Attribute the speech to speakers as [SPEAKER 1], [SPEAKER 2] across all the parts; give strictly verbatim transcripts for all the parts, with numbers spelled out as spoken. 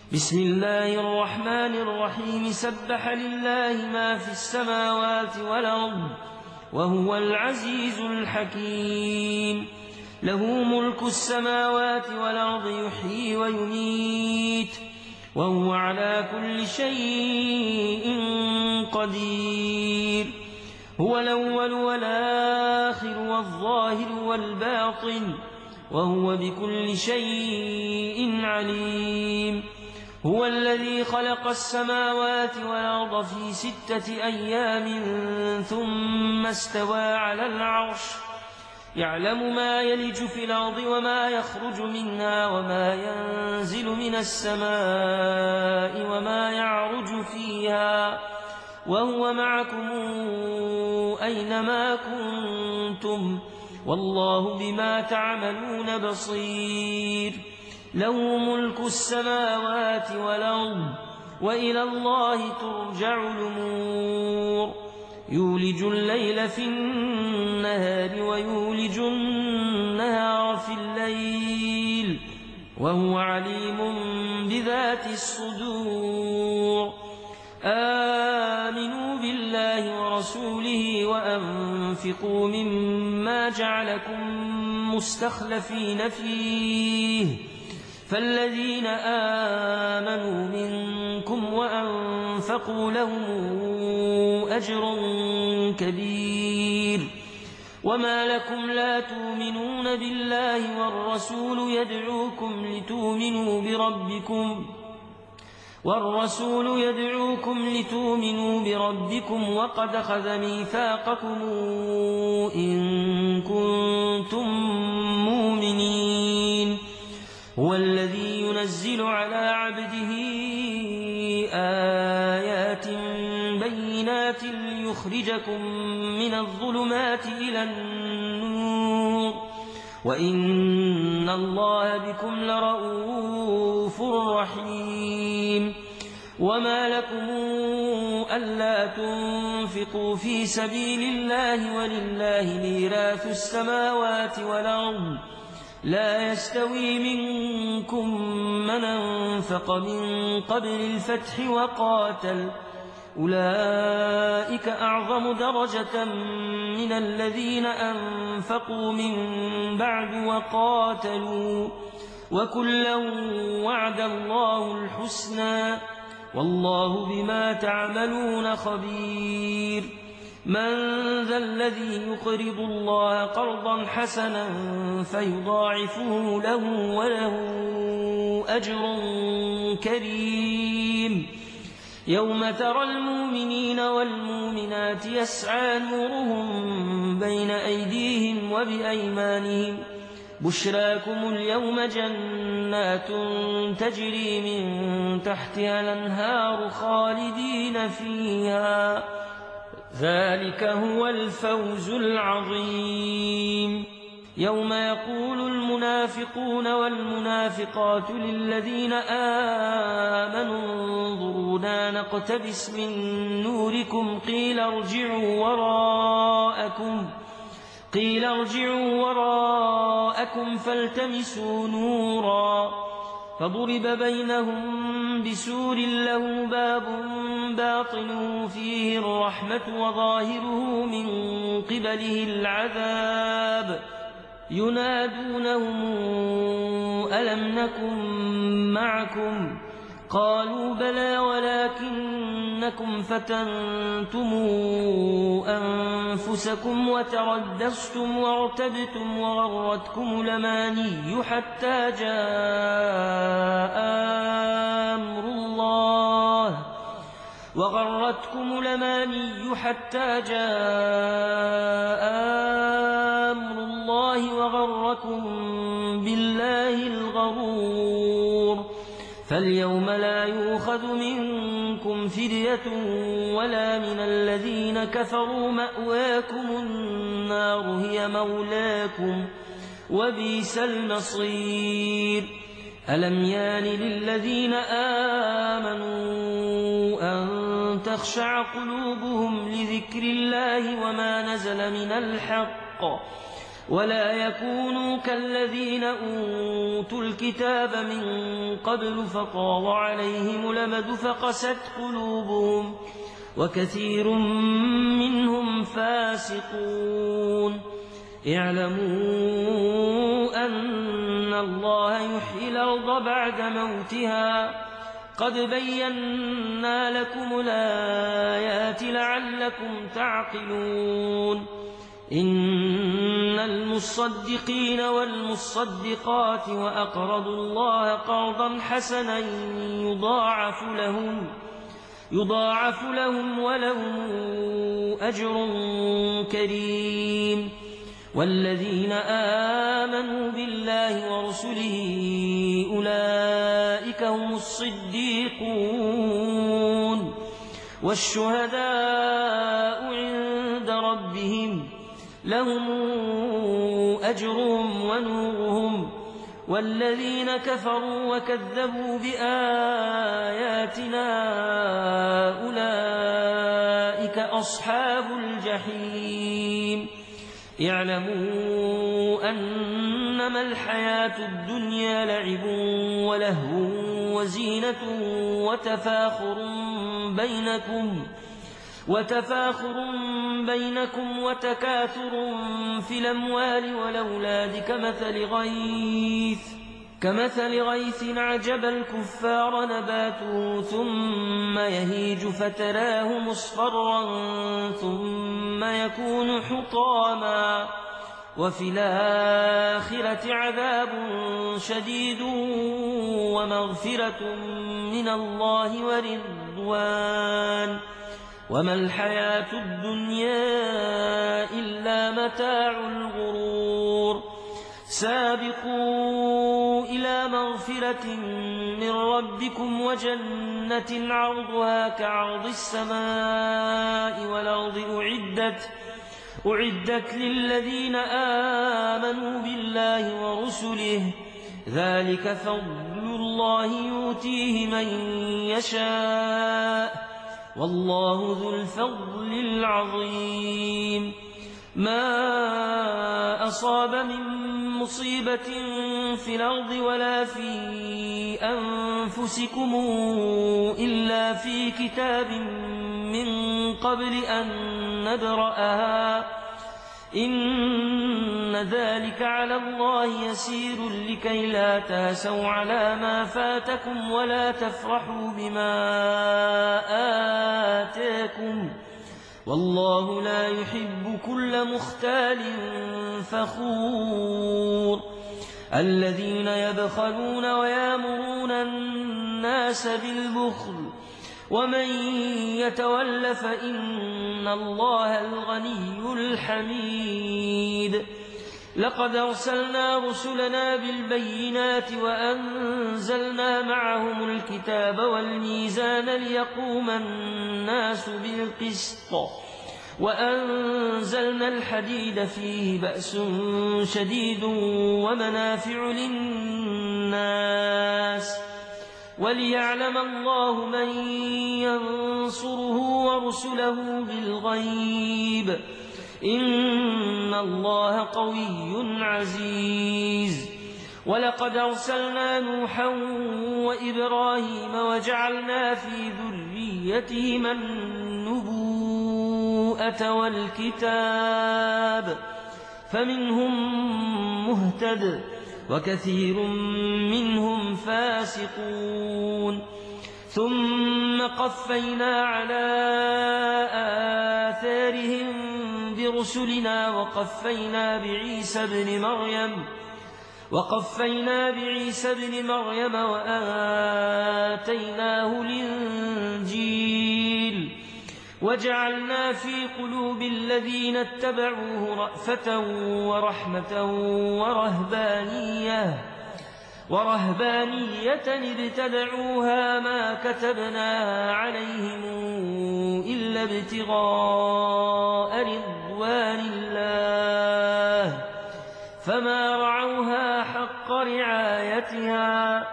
[SPEAKER 1] بسم الله الرحمن الرحيم سبح لله ما في السماوات والأرض وهو العزيز الحكيم له ملك السماوات والأرض يحيي ويميت وهو على كل شيء قدير هو الأول والآخر والظاهر والباطن وهو بكل شيء عليم هو الذي خلق السماوات والأرض في ستة أيام ثم استوى على العرش يعلم ما يلج في الأرض وما يخرج منها وما ينزل من السماء وما يعرج فيها وهو معكم أينما كنتم والله بما تعملون بصير له ملك السماوات والأرض وإلى الله ترجع الأمور يولج الليل في النهار ويولج النهار في الليل وهو عليم بذات الصدور آمنوا بالله ورسوله وأنفقوا مما جعلكم مستخلفين فيه فالذين آمنوا منكم وأنفقوا لهم أجر كبير وما لكم لا تؤمنون بالله والرسول يدعوكم لتؤمنوا بربكم والرسول يدعوكم لتؤمنوا بربكم وقد أخذ ميثاقكم إن كنتم مؤمنين هو الذي ينزل على عبده آيات بينات ليخرجكم من الظلمات إلى النور وإن الله بكم لرؤوف رحيم وما لكم ألا تنفقوا في سبيل الله ولله ميراث السماوات والأرض لا يستوي منكم من أنفق من قبل الفتح وقاتل أولئك أعظم درجة من الذين أنفقوا من بعد وقاتلوا وكلا وعد الله الحسنى والله بما تعملون خبير من ذا الذي يقرض الله قرضا حسنا فيضاعفه له وله أجر كريم يوم ترى المؤمنين والمؤمنات يسعى نورهم بين أيديهم وبأيمانهم بشراكم اليوم جنات تجري من تحتها الأنهار خالدين فيها ذلك هو الفوز العظيم يوم يقول المنافقون والمنافقات للذين آمنوا انظرونا نقتبس من نوركم قيل ارجعوا وراءكم قيل ارجعوا وراءكم فالتمسوا نورا فضرب بينهم بسور له باب باطنه فيه الرحمة وظاهره من قبله العذاب ينادونهم ألم نكن معكم قالوا بلى ولكنكم فتنتم أنفسكم وتردستم وارتبتم وغرتكم الأماني حتى جاء أمر الله وغرتكم الأماني حتى جاء أمر الله وغركم بالله الغرور فاليوم لا يؤخذ منكم فدية ولا من الذين كفروا مأواكم النار هي مولاكم وبئس المصير ألم يان للذين آمنوا أن تخشع قلوبهم لذكر الله وما نزل من الحق ولا يكونوا كالذين أوتوا الكتاب من قبل فطال عليهم الأمد فقست قلوبهم وكثير منهم فاسقون اعلموا أن الله يحيي الأرض بعد موتها قد بينا لكم الآيات لعلكم تعقلون إن المصدقين والمصدقات وأقرضوا الله قرضا حسنا يضاعف لهم يضاعف لهم ولهم أجر كريم والذين آمنوا بالله ورسله أولئك هم الصديقون والشهداء عند ربهم لهم أجرهم ونورهم والذين كفروا وكذبوا بآياتنا أولئك أصحاب الجحيم اعلموا أنما الحياة الدنيا لعب ولهو وزينة وتفاخر بينكم وتفاخر بينكم وتكاثر في الأموال والأولاد كمثل غيث كمثل غيث أعجب الكفار نباته ثم يهيج فتراه مصفرا ثم يكون حطاما وفي الآخرة عذاب شديد ومغفرة من الله ورضوان وما الحياة الدنيا إلا متاع الغرور سابقوا إلى مغفرة من ربكم وجنة عرضها كعرض السماء والأرض أعدت أعدت للذين آمنوا بالله ورسله ذلك فضل الله يؤتيه من يشاء والله ذو الفضل العظيم ما أصاب من مصيبة في الأرض ولا في أنفسكم إلا في كتاب من قبل أن نبرأها إن ذلك على الله يسير لكي لا تاسوا على ما فاتكم ولا تفرحوا بما آتاكم والله لا يحب كل مختال فخور الذين يبخلون ويامرون الناس بالبخل ومن يتول فإن الله الغني الحميد لقد أرسلنا رسلنا بالبينات وأنزلنا معهم الكتاب والميزان ليقوم الناس بالقسط وأنزلنا الحديد فيه بأس شديد ومنافع للناس وليعلم الله من ينصره ورسله بالغيب إن الله قوي عزيز ولقد أرسلنا نوحا وإبراهيم وجعلنا في ذريتهما النبوءة والكتاب فمنهم مهتد وكثير منهم فاسقون ثم قفينا على آثارهم برسلنا وقفينا بعيسى ابن مريم وقفينا بعيسى ابن مريم وآتيناه الإنجيل وجعلنا في قلوب الذين اتبعوه رأفة ورحمة ورهبانية ورهبانية ابتدعوها ما كتبناها عليهم إلا ابتغاء رضوان الله فما رعوها حق رعايتها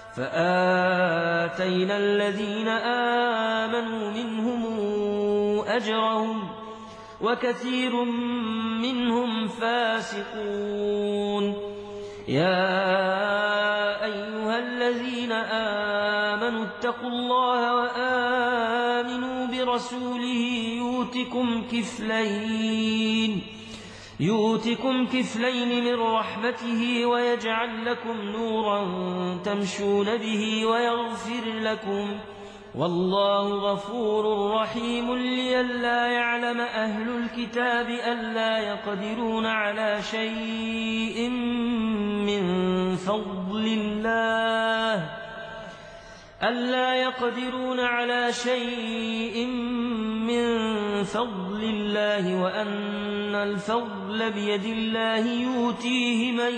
[SPEAKER 1] فآتينا الذين آمنوا منهم أجرهم وكثير منهم فاسقون. يا أيها الذين آمنوا اتقوا الله وآمنوا برسوله يؤتكم كفلين يؤتكم كفلين من رحمته ويجعل لكم نورا تمشون به ويغفر لكم، والله غفور رحيم. لئلا يعلم أهل الكتاب ألا يقدرون على شيء من فضل الله ألا يقدرون على شيء من فضل الله وأن الفضل بيد الله يؤتيه من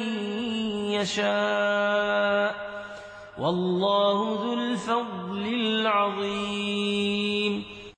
[SPEAKER 1] يشاء، والله ذو الفضل العظيم.